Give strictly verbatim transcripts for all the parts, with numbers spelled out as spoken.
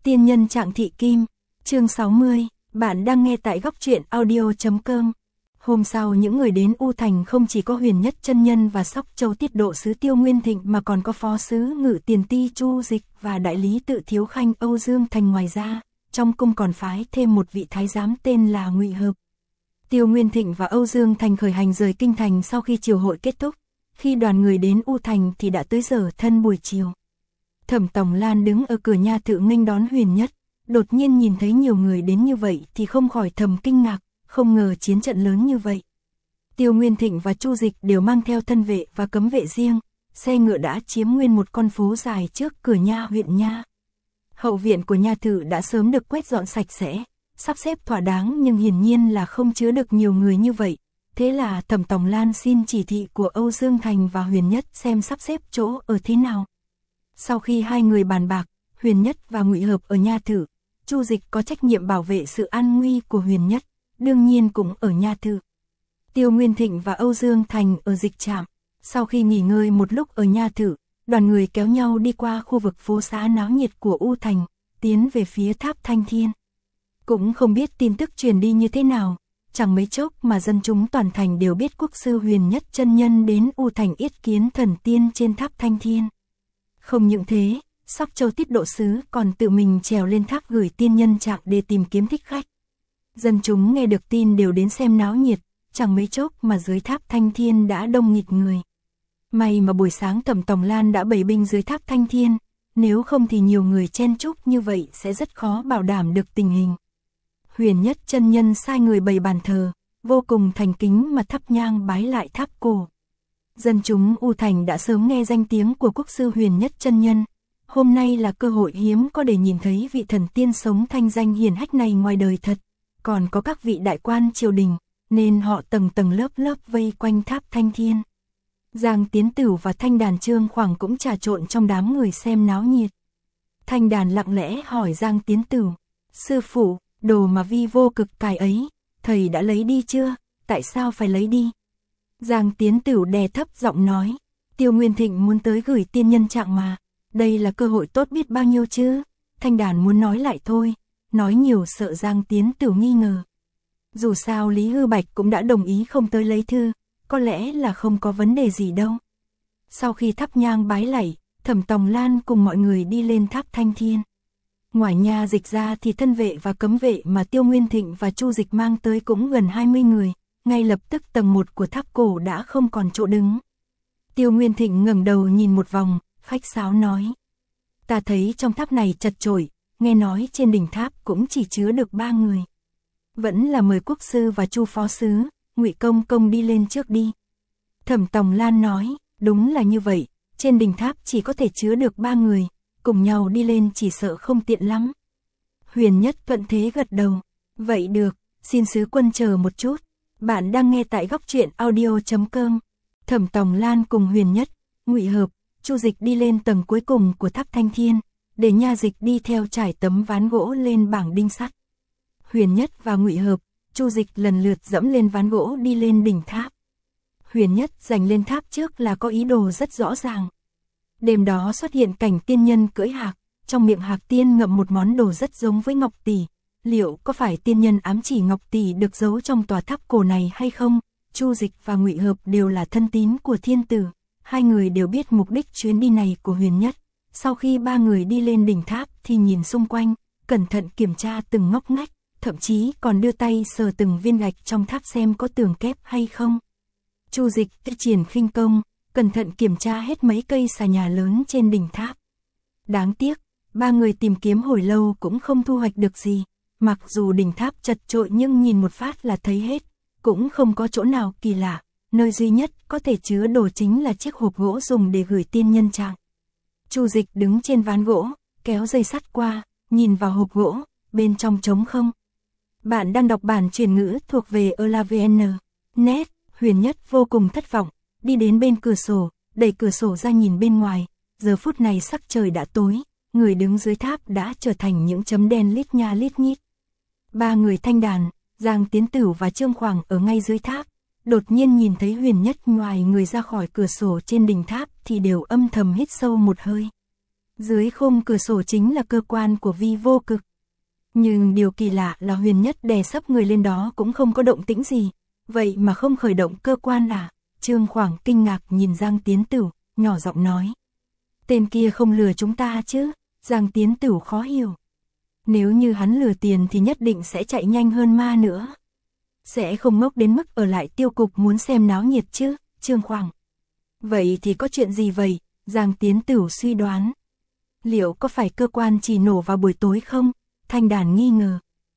Tiên nhân Trạng Thị Kim, chương sáu mươi, bạn đang nghe tại góc truyện audio chấm com. Hôm sau những người đến U Thành không chỉ có Huyền Nhất chân nhân và Sóc Châu Tiết Độ sứ Tiêu Nguyên Thịnh mà còn có phó sứ Ngự Tiền Ti Chu Dịch và đại lý Tự Thiếu Khanh Âu Dương Thành. Ngoài ra, trong cung còn phái thêm một vị thái giám tên là Ngụy Hợp. Tiêu Nguyên Thịnh và Âu Dương Thành khởi hành rời kinh thành sau khi triều hội kết thúc. Khi đoàn người đến U Thành thì đã tới giờ thân buổi chiều. Thẩm Tòng Lan đứng ở cửa nha thự nghênh đón Huyền Nhất, đột nhiên nhìn thấy nhiều người đến như vậy thì không khỏi thầm kinh ngạc, không ngờ chiến trận lớn như vậy. Tiêu Nguyên Thịnh và Chu Dịch đều mang theo thân vệ và cấm vệ riêng, xe ngựa đã chiếm nguyên một con phố dài trước cửa nha huyện nha. Hậu viện của nha thự đã sớm được quét dọn sạch sẽ, sắp xếp thỏa đáng nhưng hiển nhiên là không chứa được nhiều người như vậy. Thế là Thẩm Tòng Lan xin chỉ thị của Âu Dương Thành và Huyền Nhất xem sắp xếp chỗ ở thế nào. Sau khi hai người bàn bạc, Huyền Nhất và Ngụy Hợp ở nha thự, Chu Dịch có trách nhiệm bảo vệ sự an nguy của Huyền Nhất, đương nhiên cũng ở nha thự. Tiêu Nguyên Thịnh và Âu Dương Thành ở dịch trạm. Sau khi nghỉ ngơi một lúc ở nha thự, đoàn người kéo nhau đi qua khu vực phố xá náo nhiệt của U Thành, tiến về phía tháp Thanh Thiên. Cũng không biết tin tức truyền đi như thế nào, chẳng mấy chốc mà dân chúng toàn thành đều biết quốc sư Huyền Nhất chân nhân đến U Thành yết kiến thần tiên trên tháp Thanh Thiên. Không những thế, Sóc Châu Tiết Độ sứ còn tự mình trèo lên tháp gửi tiên nhân Trạng để tìm kiếm thích khách. Dân chúng nghe được tin đều đến xem náo nhiệt, chẳng mấy chốc mà dưới tháp Thanh Thiên đã đông nghịt người. May mà buổi sáng Thẩm Tòng Lan đã bày binh dưới tháp Thanh Thiên, nếu không thì nhiều người chen chúc như vậy sẽ rất khó bảo đảm được tình hình. Huyền Nhất chân nhân sai người bày bàn thờ, vô cùng thành kính mà thắp nhang bái lại tháp cổ. Dân chúng U Thành đã sớm nghe danh tiếng của quốc sư Huyền Nhất chân nhân. Hôm nay là cơ hội hiếm có để nhìn thấy vị thần tiên sống thanh danh hiển hách này ngoài đời thật. Còn có các vị đại quan triều đình, nên họ tầng tầng lớp lớp vây quanh tháp Thanh Thiên. Giang Tiến Tửu và Thanh Đàn Trương Khoảng cũng trà trộn trong đám người xem náo nhiệt. Thanh Đàn lặng lẽ hỏi Giang Tiến Tửu, sư phụ, đồ mà vi vô cực cài ấy, thầy đã lấy đi chưa, tại sao phải lấy đi? Giang Tiến Tửu đè thấp giọng nói, Tiêu Nguyên Thịnh muốn tới gửi tiên nhân Trạng mà, đây là cơ hội tốt biết bao nhiêu chứ. Thanh Đàn muốn nói lại thôi, nói nhiều sợ Giang Tiến Tửu nghi ngờ. Dù sao Lý Hư Bạch cũng đã đồng ý không tới lấy thư, có lẽ là không có vấn đề gì đâu. Sau khi thắp nhang bái lạy, Thẩm Tòng Lan cùng mọi người đi lên tháp Thanh Thiên. Ngoài nha dịch ra thì thân vệ và cấm vệ mà Tiêu Nguyên Thịnh và Chu Dịch mang tới cũng gần hai mươi người, ngay lập tức tầng một của tháp cổ đã không còn chỗ đứng. Tiêu Nguyên Thịnh ngẩng đầu nhìn một vòng, khách sáo nói, ta thấy trong tháp này chật chội, nghe nói trên đỉnh tháp cũng chỉ chứa được ba người. Vẫn là mời quốc sư và Chu phó sứ, Ngụy công công đi lên trước đi. Thẩm Tòng Lan nói, đúng là như vậy, trên đỉnh tháp chỉ có thể chứa được ba người, cùng nhau đi lên chỉ sợ không tiện lắm. Huyền Nhất thuận thế gật đầu, vậy được, xin sứ quân chờ một chút. Bạn đang nghe tại góc truyện audio chấm com. Thẩm Tòng Lan cùng Huyền Nhất, Ngụy Hợp, Chu Dịch đi lên tầng cuối cùng của tháp Thanh Thiên, để nha dịch đi theo trải tấm ván gỗ lên bảng đinh sắt. Huyền Nhất và Ngụy Hợp, Chu Dịch lần lượt dẫm lên ván gỗ đi lên đỉnh tháp. Huyền Nhất giành lên tháp trước là có ý đồ rất rõ ràng. Đêm đó xuất hiện cảnh tiên nhân cưỡi hạc, trong miệng hạc tiên ngậm một món đồ rất giống với ngọc tỷ. Liệu có phải tiên nhân ám chỉ ngọc tỷ được giấu trong tòa tháp cổ này hay không? Chu Dịch và Ngụy Hợp đều là thân tín của thiên tử, hai người đều biết mục đích chuyến đi này của Huyền Nhất. Sau khi ba người đi lên đỉnh tháp thì nhìn xung quanh, cẩn thận kiểm tra từng ngóc ngách, thậm chí còn đưa tay sờ từng viên gạch trong tháp xem có tường kép hay không. Chu Dịch tự triển khinh công, cẩn thận kiểm tra hết mấy cây xà nhà lớn trên đỉnh tháp. Đáng tiếc, ba người tìm kiếm hồi lâu cũng không thu hoạch được gì. Mặc dù đỉnh tháp chật chội nhưng nhìn một phát là thấy hết, cũng không có chỗ nào kỳ lạ, nơi duy nhất có thể chứa đồ chính là chiếc hộp gỗ dùng để gửi tiên nhân Trạng. Chu Dịch đứng trên ván gỗ, kéo dây sắt qua, nhìn vào hộp gỗ, bên trong trống không. Bạn đang đọc bản truyền ngữ thuộc về elavn chấm net. Huyền Nhất vô cùng thất vọng, đi đến bên cửa sổ, đẩy cửa sổ ra nhìn bên ngoài, giờ phút này sắc trời đã tối, người đứng dưới tháp đã trở thành những chấm đen lít nha lít nhít. Ba người Thanh Đàn, Giang Tiến Tửu và Trương Khoảng ở ngay dưới tháp, đột nhiên nhìn thấy Huyền Nhất ngoài người ra khỏi cửa sổ trên đỉnh tháp thì đều âm thầm hít sâu một hơi. Dưới khung cửa sổ chính là cơ quan của vi vô cực. Nhưng điều kỳ lạ là Huyền Nhất đè sấp người lên đó cũng không có động tĩnh gì, vậy mà không khởi động cơ quan à? Trương Khoảng kinh ngạc nhìn Giang Tiến Tửu, nhỏ giọng nói. Tên kia không lừa chúng ta chứ? Giang Tiến Tửu khó hiểu. Nếu như hắn lừa tiền thì nhất định sẽ chạy nhanh hơn ma nữa. Sẽ không ngốc đến mức ở lại tiêu cục muốn xem náo nhiệt chứ, Trương Khoảng. Vậy thì có chuyện gì vậy? Giang Tiến Tửu suy đoán. Liệu có phải cơ quan chỉ nổ vào buổi tối không? Thanh Đàn nghi ngờ.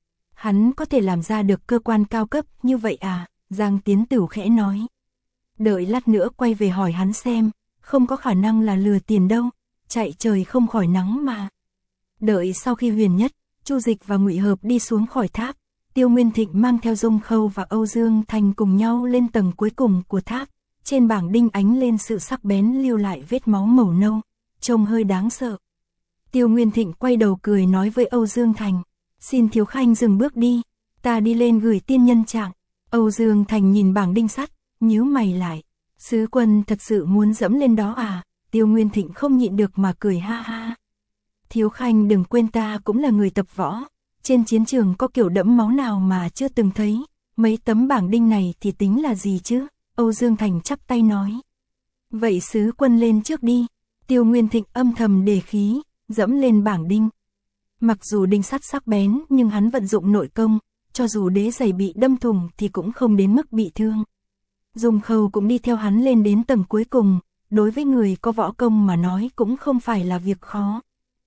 Hắn có thể làm ra được cơ quan cao cấp như vậy à? Giang Tiến Tửu khẽ nói. Đợi lát nữa quay về hỏi hắn xem, không có khả năng là lừa tiền đâu, chạy trời không khỏi nắng mà. Đợi sau khi Huyền Nhất, Chu Dịch và Ngụy Hợp đi xuống khỏi tháp, Tiêu Nguyên Thịnh mang theo Dung Khâu và Âu Dương Thành cùng nhau lên tầng cuối cùng của tháp, trên bảng đinh ánh lên sự sắc bén lưu lại vết máu màu nâu, trông hơi đáng sợ. Tiêu Nguyên Thịnh quay đầu cười nói với Âu Dương Thành, xin Thiếu Khanh dừng bước đi, ta đi lên gửi tiên nhân trạng. Âu Dương Thành nhìn bảng đinh sắt, nhíu mày lại, sứ quân thật sự muốn dẫm lên đó à? Tiêu Nguyên Thịnh không nhịn được mà cười ha ha. Thiếu Khanh đừng quên ta cũng là người tập võ, trên chiến trường có kiểu đẫm máu nào mà chưa từng thấy, mấy tấm bảng đinh này thì tính là gì chứ? Âu Dương Thành chắp tay nói. Vậy sứ quân lên trước đi. Tiêu Nguyên Thịnh âm thầm đề khí, dẫm lên bảng đinh. Mặc dù đinh sắt sắc bén nhưng hắn vận dụng nội công, cho dù đế giày bị đâm thủng thì cũng không đến mức bị thương. Dung Khâu cũng đi theo hắn lên đến tầng cuối cùng, đối với người có võ công mà nói cũng không phải là việc khó.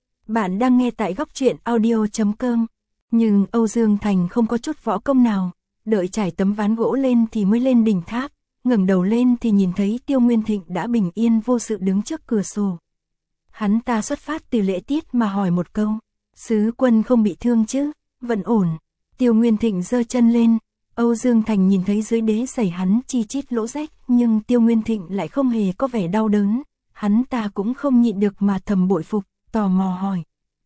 Bạn đang nghe tại góc truyện audio chấm com, nhưng Âu Dương Thành không có chút võ công nào, đợi trải tấm ván gỗ lên thì mới lên đỉnh tháp, ngẩng đầu lên thì nhìn thấy Tiêu Nguyên Thịnh đã bình yên vô sự đứng trước cửa sổ. Hắn ta xuất phát từ lễ tiết mà hỏi một câu, sứ quân không bị thương chứ, vẫn ổn. Tiêu Nguyên Thịnh giơ chân lên, Âu Dương Thành nhìn thấy dưới đế giày hắn chi chít lỗ rách, nhưng Tiêu Nguyên Thịnh lại không hề có vẻ đau đớn, hắn ta cũng không nhịn được mà thầm bội phục, tò mò hỏi.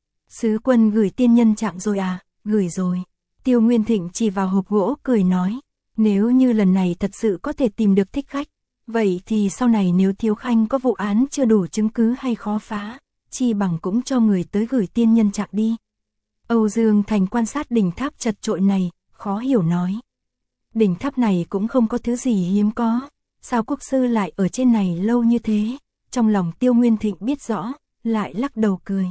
Sứ quân gửi tiên nhân trạng rồi à? Gửi rồi. Tiêu Nguyên Thịnh chỉ vào hộp gỗ cười nói, nếu như lần này thật sự có thể tìm được thích khách, vậy thì sau này nếu Thiếu Khanh có vụ án chưa đủ chứng cứ hay khó phá, chi bằng cũng cho người tới gửi tiên nhân trạng đi. Âu Dương Thành quan sát đỉnh tháp chật chội này, khó hiểu nói. Đỉnh tháp này cũng không có thứ gì hiếm có, sao quốc sư lại ở trên này lâu như thế? Trong lòng Tiêu Nguyên Thịnh biết rõ, lại lắc đầu cười.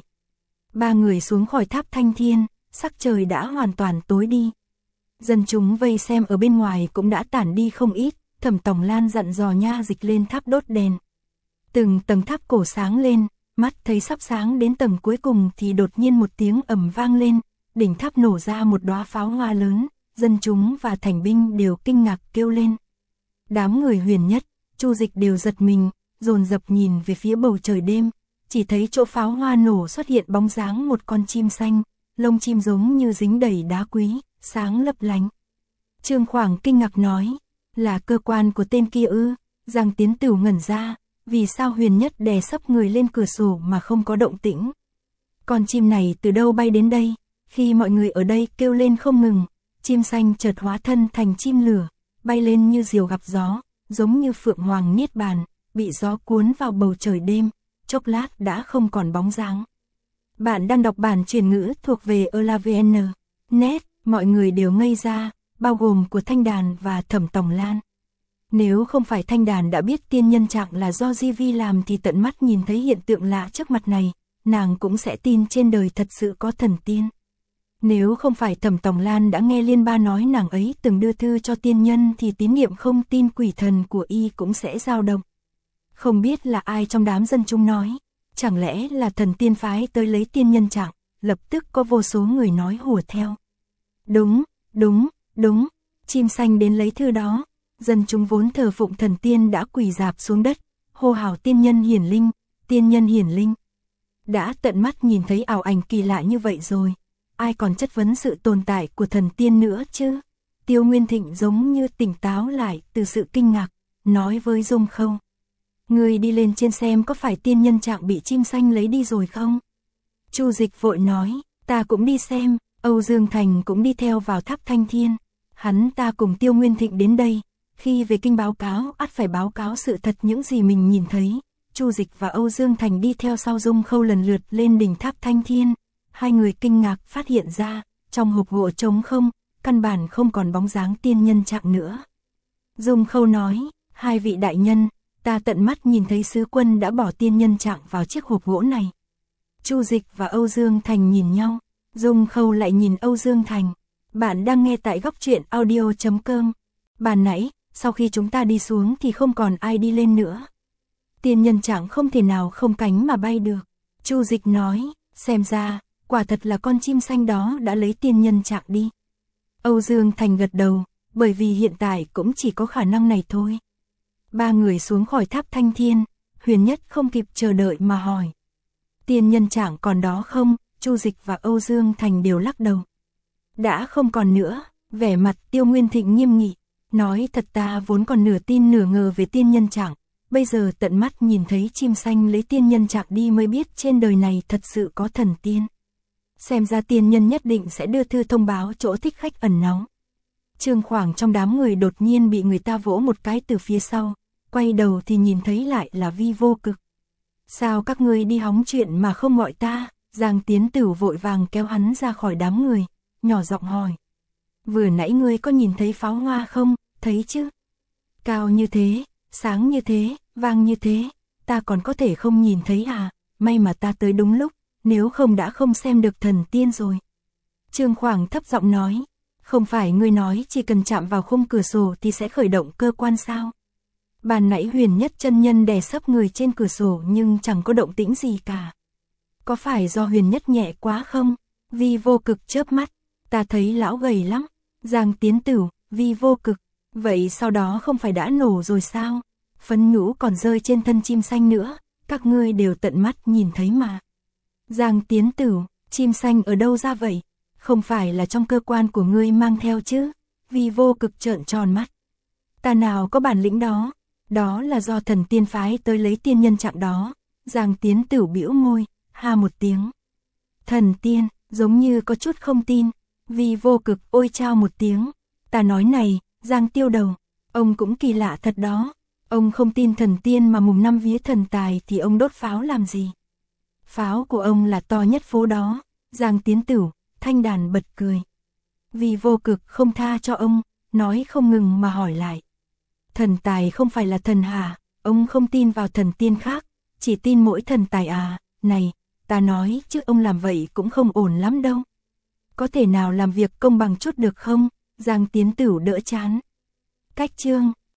Ba người xuống khỏi tháp Thanh Thiên, sắc trời đã hoàn toàn tối đi. Dân chúng vây xem ở bên ngoài cũng đã tản đi không ít, Thẩm Tòng Lan dặn dò nha dịch lên tháp đốt đèn. Từng tầng tháp cổ sáng lên, mắt thấy sắp sáng đến tầng cuối cùng thì đột nhiên một tiếng ầm vang lên, đỉnh tháp nổ ra một đóa pháo hoa lớn, dân chúng và thành binh đều kinh ngạc kêu lên. Đám người Huyền Nhất, Chu Dịch đều giật mình, dồn dập nhìn về phía bầu trời đêm, chỉ thấy chỗ pháo hoa nổ xuất hiện bóng dáng một con chim xanh, lông chim giống như dính đầy đá quý, sáng lấp lánh. Trương Khoảng kinh ngạc nói, là cơ quan của tên kia ư? Giang Tiến Tửu ngẩn ra, vì sao Huyền Nhất đè sấp người lên cửa sổ mà không có động tĩnh? Con chim này từ đâu bay đến đây? Khi mọi người ở đây kêu lên không ngừng, chim xanh chợt hóa thân thành chim lửa, bay lên như diều gặp gió, giống như phượng hoàng niết bàn, bị gió cuốn vào bầu trời đêm, chốc lát đã không còn bóng dáng. Bạn đang đọc bản truyền ngữ thuộc về elavn chấm net, mọi người đều ngây ra, bao gồm của Thanh Đàn và Thẩm Tòng Lan. Nếu không phải Thanh Đàn đã biết tiên nhân trạng là do Di Vi làm thì tận mắt nhìn thấy hiện tượng lạ trước mặt này, nàng cũng sẽ tin trên đời thật sự có thần tiên. Nếu không phải Thẩm Tòng Lan đã nghe Liên Ba nói nàng ấy từng đưa thư cho tiên nhân thì tín niệm không tin quỷ thần của y cũng sẽ dao động. Không biết là ai trong đám dân chúng nói, chẳng lẽ là thần tiên phái tới lấy tiên nhân trạng, lập tức có vô số người nói hùa theo. Đúng, đúng, đúng, chim xanh đến lấy thư đó, dân chúng vốn thờ phụng thần tiên đã quỳ rạp xuống đất, hô hào tiên nhân hiển linh, tiên nhân hiển linh. Đã tận mắt nhìn thấy ảo ảnh kỳ lạ như vậy rồi, ai còn chất vấn sự tồn tại của thần tiên nữa chứ? Tiêu Nguyên Thịnh giống như tỉnh táo lại từ sự kinh ngạc, nói với Dung Khâu. Người đi lên trên xem có phải tiên nhân trạng bị chim xanh lấy đi rồi không? Chu Dịch vội nói, ta cũng đi xem. Âu Dương Thành cũng đi theo vào tháp Thanh Thiên. Hắn ta cùng Tiêu Nguyên Thịnh đến đây, khi về kinh báo cáo ắt phải báo cáo sự thật những gì mình nhìn thấy, Chu Dịch và Âu Dương Thành đi theo sau Dung Khâu lần lượt lên đỉnh tháp Thanh Thiên. Hai người kinh ngạc phát hiện ra, trong hộp gỗ trống không, căn bản không còn bóng dáng tiên nhân trạng nữa. Dung Khâu nói, hai vị đại nhân, ta tận mắt nhìn thấy sứ quân đã bỏ tiên nhân trạng vào chiếc hộp gỗ này. Chu Dịch và Âu Dương Thành nhìn nhau, Dung Khâu lại nhìn Âu Dương Thành. Bạn đang nghe tại góc truyện audio chấm com. Bàn nãy, sau khi chúng ta đi xuống thì không còn ai đi lên nữa. Tiên nhân trạng không thể nào không cánh mà bay được. Chu Dịch nói, xem ra, quả thật là con chim xanh đó đã lấy tiên nhân trạng đi. Âu Dương Thành gật đầu, bởi vì hiện tại cũng chỉ có khả năng này thôi. Ba người xuống khỏi tháp Thanh Thiên, Huyền Nhất không kịp chờ đợi mà hỏi. Tiên nhân trạng còn đó không? Chu Dịch và Âu Dương Thành đều lắc đầu. Đã không còn nữa, vẻ mặt Tiêu Nguyên Thịnh nghiêm nghị, nói thật ta vốn còn nửa tin nửa ngờ về tiên nhân trạng, bây giờ tận mắt nhìn thấy chim xanh lấy tiên nhân trạng đi mới biết trên đời này thật sự có thần tiên. Xem ra tiên nhân nhất định sẽ đưa thư thông báo chỗ thích khách ẩn náu. Trương Khoảng trong đám người đột nhiên bị người ta vỗ một cái từ phía sau, quay đầu thì nhìn thấy lại là Vi Vô Cực. Sao các ngươi đi hóng chuyện mà không gọi ta? Giang Tiến Tử vội vàng kéo hắn ra khỏi đám người, nhỏ giọng hỏi. Vừa nãy ngươi có nhìn thấy pháo hoa không? Thấy chứ? Cao như thế, sáng như thế, vang như thế, ta còn có thể không nhìn thấy à? May mà ta tới đúng lúc, nếu không đã không xem được thần tiên rồi. Trương Khoảng thấp giọng nói, không phải ngươi nói chỉ cần chạm vào khung cửa sổ thì sẽ khởi động cơ quan sao? Bàn nãy Huyền Nhất chân nhân đè sấp người trên cửa sổ nhưng chẳng có động tĩnh gì cả. Có phải do Huyền Nhất nhẹ quá không? Vi Vô Cực chớp mắt, ta thấy lão gầy lắm. Giang Tiến Tử, Vi Vô Cực, vậy sau đó không phải đã nổ rồi sao? Phấn nhũ còn rơi trên thân chim xanh nữa, các ngươi đều tận mắt nhìn thấy mà. Giang Tiến Tử, chim xanh ở đâu ra vậy? Không phải là trong cơ quan của ngươi mang theo chứ? Vi Vô Cực trợn tròn mắt. Ta nào có bản lĩnh đó, đó là do thần tiên phái tới lấy tiên nhân trạng đó. Giang Tiến Tử bĩu môi, ha một tiếng. Thần tiên, giống như có chút không tin. Vi Vô Cực ôi chao một tiếng. Ta nói này, Giang Tiêu Đầu, ông cũng kỳ lạ thật đó. Ông không tin thần tiên mà mùng năm vía thần tài thì ông đốt pháo làm gì? Pháo của ông là to nhất phố đó. Giang Tiến Tử, Thanh Đàn bật cười. Vi Vô Cực không tha cho ông, nói không ngừng mà hỏi lại. Thần tài không phải là thần hả? Ông không tin vào thần tiên khác, chỉ tin mỗi thần tài à? Này, ta nói chứ ông làm vậy cũng không ổn lắm đâu. Có thể nào làm việc công bằng chút được không? Giang Tiến Tử đỡ chán. Cách chương